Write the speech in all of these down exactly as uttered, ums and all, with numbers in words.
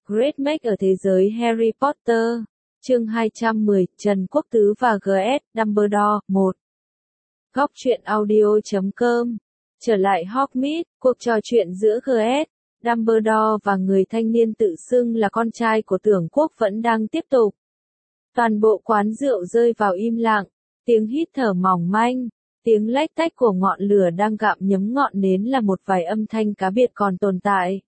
Great Make ở thế giới Harry Potter. Chương hai trăm mười, Trần Quốc Tứ và giê ét. Dumbledore. một. Góc truyện audio chấm com. Trở lại Hogsmeade, cuộc trò chuyện giữa giê ét, Dumbledore và người thanh niên tự xưng là con trai của Tưởng Quốc vẫn đang tiếp tục. Toàn bộ quán rượu rơi vào im lặng, tiếng hít thở mỏng manh, tiếng lách tách của ngọn lửa đang gặm nhấm ngọn nến là một vài âm thanh cá biệt còn tồn tại.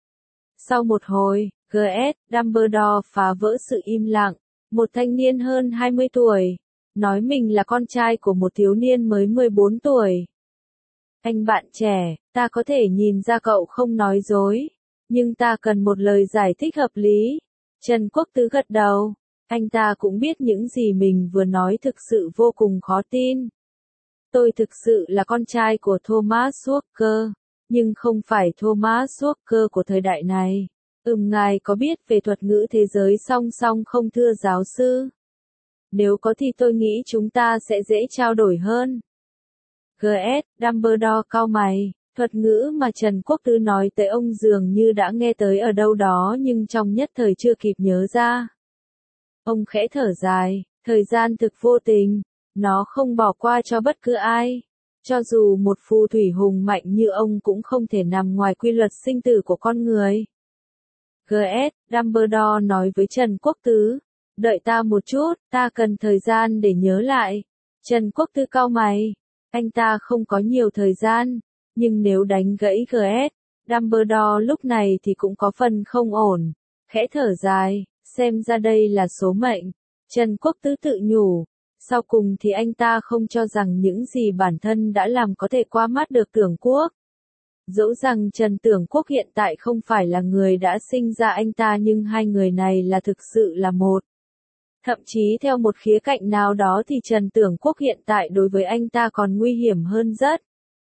Sau một hồi, giê ét, Dumbledore phá vỡ sự im lặng, một thanh niên hơn hai mươi tuổi, nói mình là con trai của một thiếu niên mới mười bốn tuổi. Anh bạn trẻ, ta có thể nhìn ra cậu không nói dối, nhưng ta cần một lời giải thích hợp lý. Trần Quốc Tứ gật đầu, anh ta cũng biết những gì mình vừa nói thực sự vô cùng khó tin. Tôi thực sự là con trai của Thomas Walker, nhưng không phải Thomas Walker của thời đại này. Ừm, ngài có biết về thuật ngữ thế giới song song không thưa giáo sư? Nếu có thì tôi nghĩ chúng ta sẽ dễ trao đổi hơn. giê ét, Dumbledore cau mày, thuật ngữ mà Trần Quốc Tứ nói tới ông dường như đã nghe tới ở đâu đó nhưng trong nhất thời chưa kịp nhớ ra. Ông khẽ thở dài, thời gian thực vô tình, nó không bỏ qua cho bất cứ ai. Cho dù một phù thủy hùng mạnh như ông cũng không thể nằm ngoài quy luật sinh tử của con người. giê ét, Dumbledore nói với Trần Quốc Tứ, đợi ta một chút, ta cần thời gian để nhớ lại. Trần Quốc Tứ cau mày, anh ta không có nhiều thời gian, nhưng nếu đánh gãy giê ét, Dumbledore lúc này thì cũng có phần không ổn. Khẽ thở dài, xem ra đây là số mệnh. Trần Quốc Tứ tự nhủ, sau cùng thì anh ta không cho rằng những gì bản thân đã làm có thể qua mắt được Tưởng Quốc. Dẫu rằng Trần Tưởng Quốc hiện tại không phải là người đã sinh ra anh ta nhưng hai người này là thực sự là một. Thậm chí theo một khía cạnh nào đó thì Trần Tưởng Quốc hiện tại đối với anh ta còn nguy hiểm hơn rất.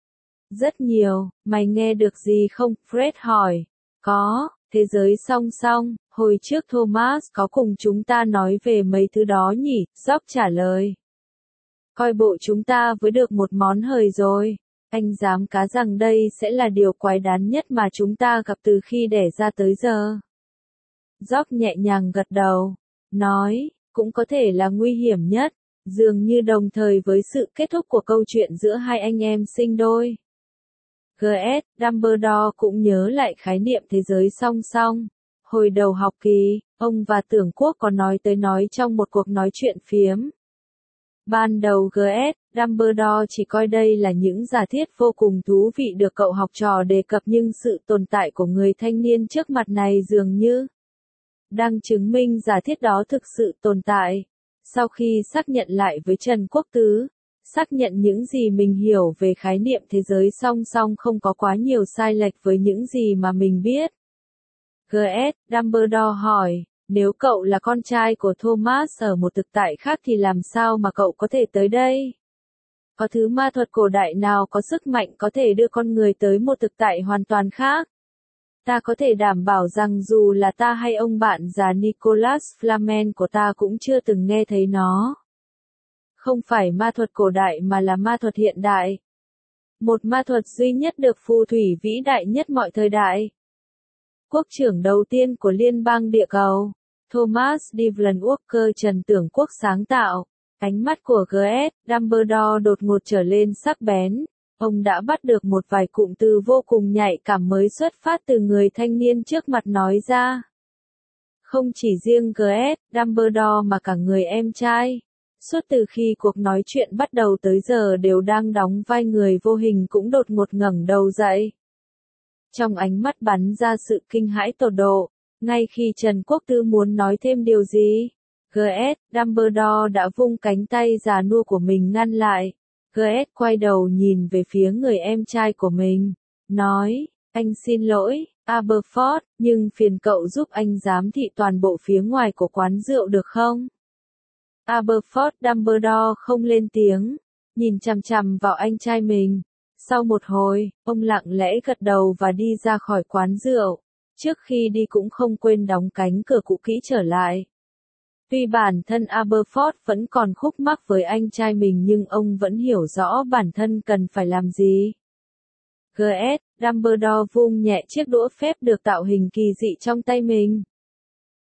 Rất nhiều, mày nghe được gì không? Fred hỏi. Có, thế giới song song, hồi trước Thomas có cùng chúng ta nói về mấy thứ đó nhỉ? George trả lời. Coi bộ chúng ta với được một món hời rồi. Anh dám cá rằng đây sẽ là điều quái đán nhất mà chúng ta gặp từ khi đẻ ra tới giờ. George nhẹ nhàng gật đầu, nói, cũng có thể là nguy hiểm nhất, dường như đồng thời với sự kết thúc của câu chuyện giữa hai anh em sinh đôi. giê ét, Dumbledore cũng nhớ lại khái niệm thế giới song song. Hồi đầu học kỳ, ông và Tưởng Quốc có nói tới nói trong một cuộc nói chuyện phiếm. Ban đầu giê ét, Dumbledore chỉ coi đây là những giả thiết vô cùng thú vị được cậu học trò đề cập nhưng sự tồn tại của người thanh niên trước mặt này dường như đang chứng minh giả thiết đó thực sự tồn tại. Sau khi xác nhận lại với Trần Quốc Tứ, xác nhận những gì mình hiểu về khái niệm thế giới song song không có quá nhiều sai lệch với những gì mà mình biết. giê ét, Dumbledore hỏi, nếu cậu là con trai của Thomas ở một thực tại khác thì làm sao mà cậu có thể tới đây? Có thứ ma thuật cổ đại nào có sức mạnh có thể đưa con người tới một thực tại hoàn toàn khác? Ta có thể đảm bảo rằng dù là ta hay ông bạn già Nicholas Flamel của ta cũng chưa từng nghe thấy nó. Không phải ma thuật cổ đại mà là ma thuật hiện đại. Một ma thuật duy nhất được phù thủy vĩ đại nhất mọi thời đại. Quốc trưởng đầu tiên của liên bang địa cầu, Thomas Devlin Walker Trần Tưởng Quốc sáng tạo. Ánh mắt của giê ét, Dumbledore đột ngột trở lên sắc bén. Ông đã bắt được một vài cụm từ vô cùng nhạy cảm mới xuất phát từ người thanh niên trước mặt nói ra. Không chỉ riêng giê ét, Dumbledore mà cả người em trai. Suốt từ khi cuộc nói chuyện bắt đầu tới giờ đều đang đóng vai người vô hình cũng đột ngột ngẩng đầu dậy. Trong ánh mắt bắn ra sự kinh hãi tột độ, ngay khi Trần Quốc Tứ muốn nói thêm điều gì, giê ét, Dumbledore đã vung cánh tay già nua của mình ngăn lại. giê ét quay đầu nhìn về phía người em trai của mình, nói, anh xin lỗi, Aberforth, nhưng phiền cậu giúp anh giám thị toàn bộ phía ngoài của quán rượu được không? Aberforth Dumbledore không lên tiếng, nhìn chằm chằm vào anh trai mình. Sau một hồi, ông lặng lẽ gật đầu và đi ra khỏi quán rượu. Trước khi đi cũng không quên đóng cánh cửa cũ kỹ trở lại. Tuy bản thân Aberforth vẫn còn khúc mắc với anh trai mình nhưng ông vẫn hiểu rõ bản thân cần phải làm gì. giê ét, Dumbledore vung nhẹ chiếc đũa phép được tạo hình kỳ dị trong tay mình.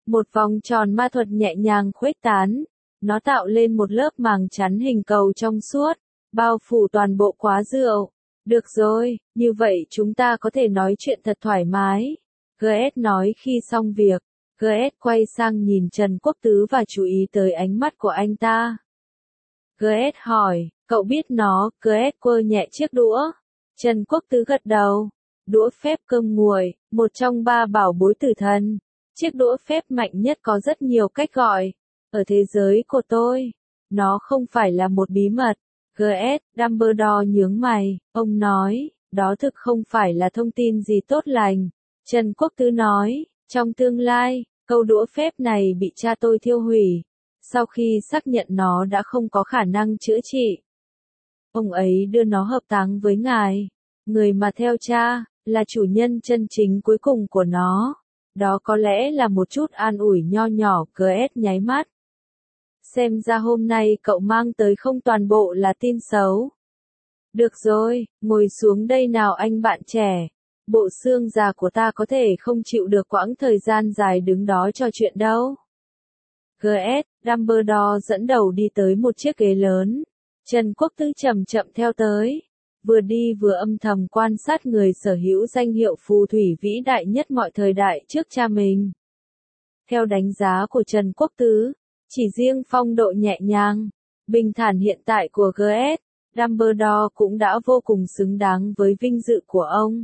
Một vòng tròn ma thuật nhẹ nhàng khuếch tán. Nó tạo lên một lớp màng chắn hình cầu trong suốt, bao phủ toàn bộ quá rượu. Được rồi, như vậy chúng ta có thể nói chuyện thật thoải mái. giê ét nói khi xong việc. giê ét quay sang nhìn Trần Quốc Tứ và chú ý tới ánh mắt của anh ta. giê ét hỏi, cậu biết nó, giê ét quơ nhẹ chiếc đũa. Trần Quốc Tứ gật đầu. Đũa phép cơm nguội, một trong ba bảo bối tử thần. Chiếc đũa phép mạnh nhất có rất nhiều cách gọi. Ở thế giới của tôi, nó không phải là một bí mật. giê ét, Dumbledore nhướng mày, ông nói, đó thực không phải là thông tin gì tốt lành. Trần Quốc Tứ nói, trong tương lai, câu đũa phép này bị cha tôi thiêu hủy. Sau khi xác nhận nó đã không có khả năng chữa trị, ông ấy đưa nó hợp táng với ngài. Người mà theo cha, là chủ nhân chân chính cuối cùng của nó. Đó có lẽ là một chút an ủi nho nhỏ, giê ét nháy mắt. Xem ra hôm nay cậu mang tới không toàn bộ là tin xấu. Được rồi, ngồi xuống đây nào anh bạn trẻ. Bộ xương già của ta có thể không chịu được quãng thời gian dài đứng đó trò chuyện đâu. giê ét, Dumbledore dẫn đầu đi tới một chiếc ghế lớn. Trần Quốc Tứ chậm chậm theo tới. Vừa đi vừa âm thầm quan sát người sở hữu danh hiệu phù thủy vĩ đại nhất mọi thời đại trước cha mình. Theo đánh giá của Trần Quốc Tứ, chỉ riêng phong độ nhẹ nhàng, bình thản hiện tại của giê ét, Dumbledore cũng đã vô cùng xứng đáng với vinh dự của ông.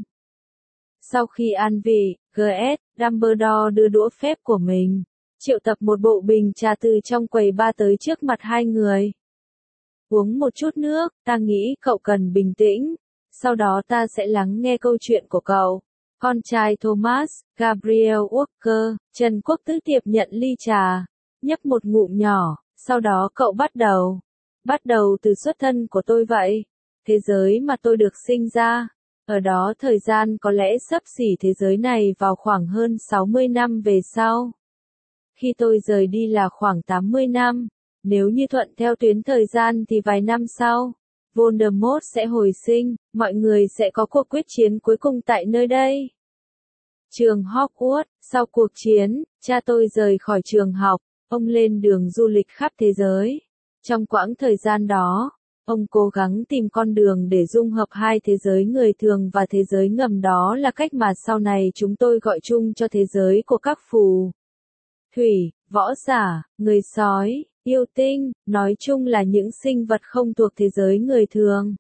Sau khi an vị, giê ét, Dumbledore đưa đũa phép của mình, triệu tập một bộ bình trà từ trong quầy bar tới trước mặt hai người. Uống một chút nước, ta nghĩ cậu cần bình tĩnh, sau đó ta sẽ lắng nghe câu chuyện của cậu. Con trai Thomas, Gabriel Walker, Trần Quốc Tứ tiếp nhận ly trà, nhấp một ngụm nhỏ, sau đó cậu bắt đầu. Bắt đầu từ xuất thân của tôi vậy. Thế giới mà tôi được sinh ra. Ở đó thời gian có lẽ xấp xỉ thế giới này vào khoảng hơn sáu mươi năm về sau. Khi tôi rời đi là khoảng tám mươi năm. Nếu như thuận theo tuyến thời gian thì vài năm sau, Voldemort sẽ hồi sinh, mọi người sẽ có cuộc quyết chiến cuối cùng tại nơi đây. Trường Hogwarts, sau cuộc chiến, cha tôi rời khỏi trường học, ông lên đường du lịch khắp thế giới. Trong quãng thời gian đó, ông cố gắng tìm con đường để dung hợp hai thế giới người thường và thế giới ngầm, đó là cách mà sau này chúng tôi gọi chung cho thế giới của các phù thủy, võ giả, người sói, yêu tinh, nói chung là những sinh vật không thuộc thế giới người thường.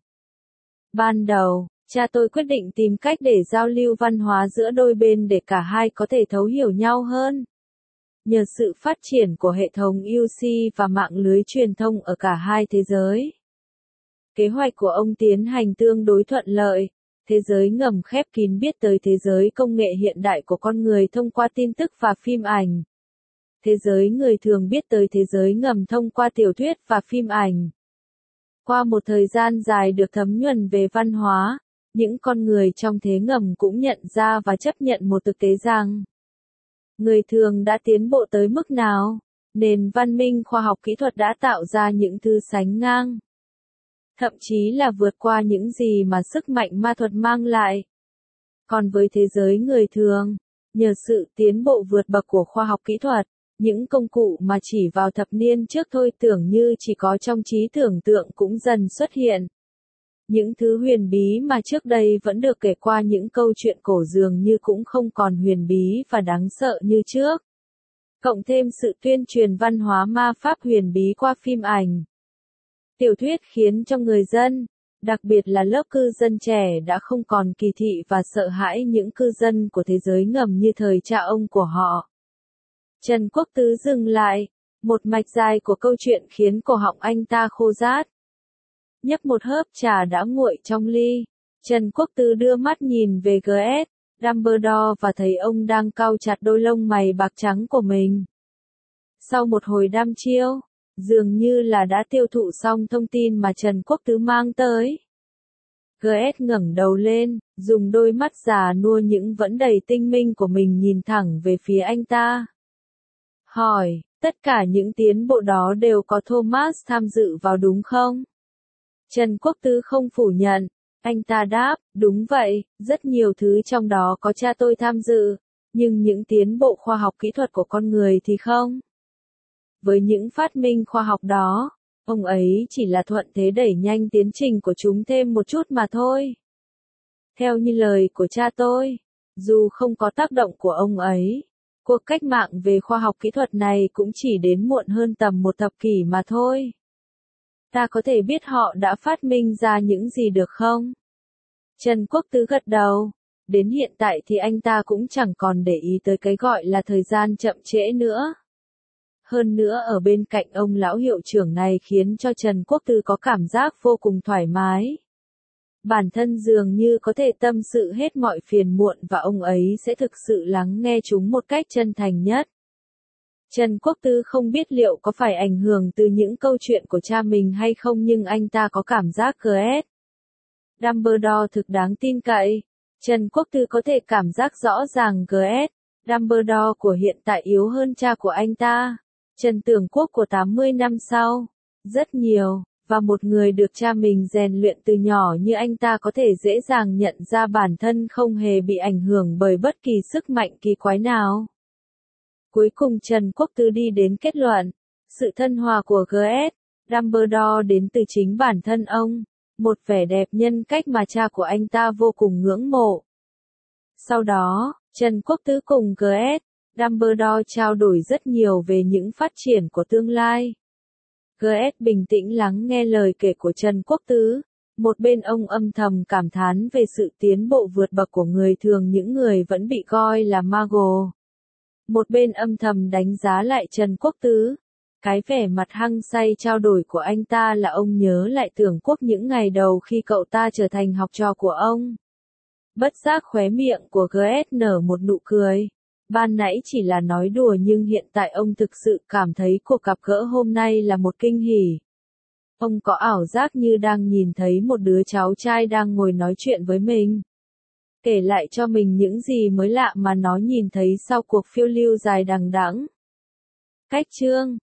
Ban đầu, cha tôi quyết định tìm cách để giao lưu văn hóa giữa đôi bên để cả hai có thể thấu hiểu nhau hơn. Nhờ sự phát triển của hệ thống u xê và mạng lưới truyền thông ở cả hai thế giới, kế hoạch của ông tiến hành tương đối thuận lợi. Thế giới ngầm khép kín biết tới thế giới công nghệ hiện đại của con người thông qua tin tức và phim ảnh. Thế giới người thường biết tới thế giới ngầm thông qua tiểu thuyết và phim ảnh. Qua một thời gian dài được thấm nhuần về văn hóa, những con người trong thế ngầm cũng nhận ra và chấp nhận một thực tế rằng người thường đã tiến bộ tới mức nào, nền văn minh khoa học kỹ thuật đã tạo ra những thứ sánh ngang, thậm chí là vượt qua những gì mà sức mạnh ma thuật mang lại. Còn với thế giới người thường, nhờ sự tiến bộ vượt bậc của khoa học kỹ thuật, những công cụ mà chỉ vào thập niên trước thôi tưởng như chỉ có trong trí tưởng tượng cũng dần xuất hiện. Những thứ huyền bí mà trước đây vẫn được kể qua những câu chuyện cổ dường như cũng không còn huyền bí và đáng sợ như trước. Cộng thêm sự tuyên truyền văn hóa ma pháp huyền bí qua phim ảnh, tiểu thuyết khiến cho người dân, đặc biệt là lớp cư dân trẻ đã không còn kỳ thị và sợ hãi những cư dân của thế giới ngầm như thời cha ông của họ. Trần Quốc Tứ dừng lại, một mạch dài của câu chuyện khiến cổ họng anh ta khô rát. Nhấp một hớp trà đã nguội trong ly, Trần Quốc Tứ đưa mắt nhìn về giê ét, Dumbledore và thấy ông đang cau chặt đôi lông mày bạc trắng của mình. Sau một hồi đăm chiêu, dường như là đã tiêu thụ xong thông tin mà Trần Quốc Tứ mang tới. giê ét ngẩng đầu lên, dùng đôi mắt già nua những vẫn đầy tinh minh của mình nhìn thẳng về phía anh ta. Hỏi, tất cả những tiến bộ đó đều có Thomas tham dự vào đúng không? Trần Quốc Tứ không phủ nhận. Anh ta đáp, đúng vậy, rất nhiều thứ trong đó có cha tôi tham dự. Nhưng những tiến bộ khoa học kỹ thuật của con người thì không. Với những phát minh khoa học đó, ông ấy chỉ là thuận thế đẩy nhanh tiến trình của chúng thêm một chút mà thôi. Theo như lời của cha tôi, dù không có tác động của ông ấy, cuộc cách mạng về khoa học kỹ thuật này cũng chỉ đến muộn hơn tầm một thập kỷ mà thôi. Ta có thể biết họ đã phát minh ra những gì được không? Trần Quốc Tứ gật đầu. Đến hiện tại thì anh ta cũng chẳng còn để ý tới cái gọi là thời gian chậm trễ nữa. Hơn nữa ở bên cạnh ông lão hiệu trưởng này khiến cho Trần Quốc Tứ có cảm giác vô cùng thoải mái. Bản thân dường như có thể tâm sự hết mọi phiền muộn và ông ấy sẽ thực sự lắng nghe chúng một cách chân thành nhất. Trần Quốc Tứ không biết liệu có phải ảnh hưởng từ những câu chuyện của cha mình hay không nhưng anh ta có cảm giác giê ét Dumbledore thực đáng tin cậy. Trần Quốc Tứ có thể cảm giác rõ ràng giê ét Dumbledore của hiện tại yếu hơn cha của anh ta. Trần Tưởng Quốc của tám mươi năm sau. Rất nhiều. Và một người được cha mình rèn luyện từ nhỏ như anh ta có thể dễ dàng nhận ra bản thân không hề bị ảnh hưởng bởi bất kỳ sức mạnh kỳ quái nào. Cuối cùng Trần Quốc Tứ đi đến kết luận, sự thân hòa của giê ét Dumbledore đến từ chính bản thân ông, một vẻ đẹp nhân cách mà cha của anh ta vô cùng ngưỡng mộ. Sau đó, Trần Quốc Tứ cùng giê ét Dumbledore trao đổi rất nhiều về những phát triển của tương lai. giê ét bình tĩnh lắng nghe lời kể của Trần Quốc Tứ, một bên ông âm thầm cảm thán về sự tiến bộ vượt bậc của người thường những người vẫn bị coi là Muggle. Một bên âm thầm đánh giá lại Trần Quốc Tứ. Cái vẻ mặt hăng say trao đổi của anh ta là ông nhớ lại Tưởng Quốc những ngày đầu khi cậu ta trở thành học trò của ông. Bất giác khóe miệng của giê ét nở một nụ cười. Ban nãy chỉ là nói đùa nhưng hiện tại ông thực sự cảm thấy cuộc gặp gỡ hôm nay là một kinh hỉ. Ông có ảo giác như đang nhìn thấy một đứa cháu trai đang ngồi nói chuyện với mình. Kể lại cho mình những gì mới lạ mà nó nhìn thấy sau cuộc phiêu lưu dài đằng đẵng. Cách chương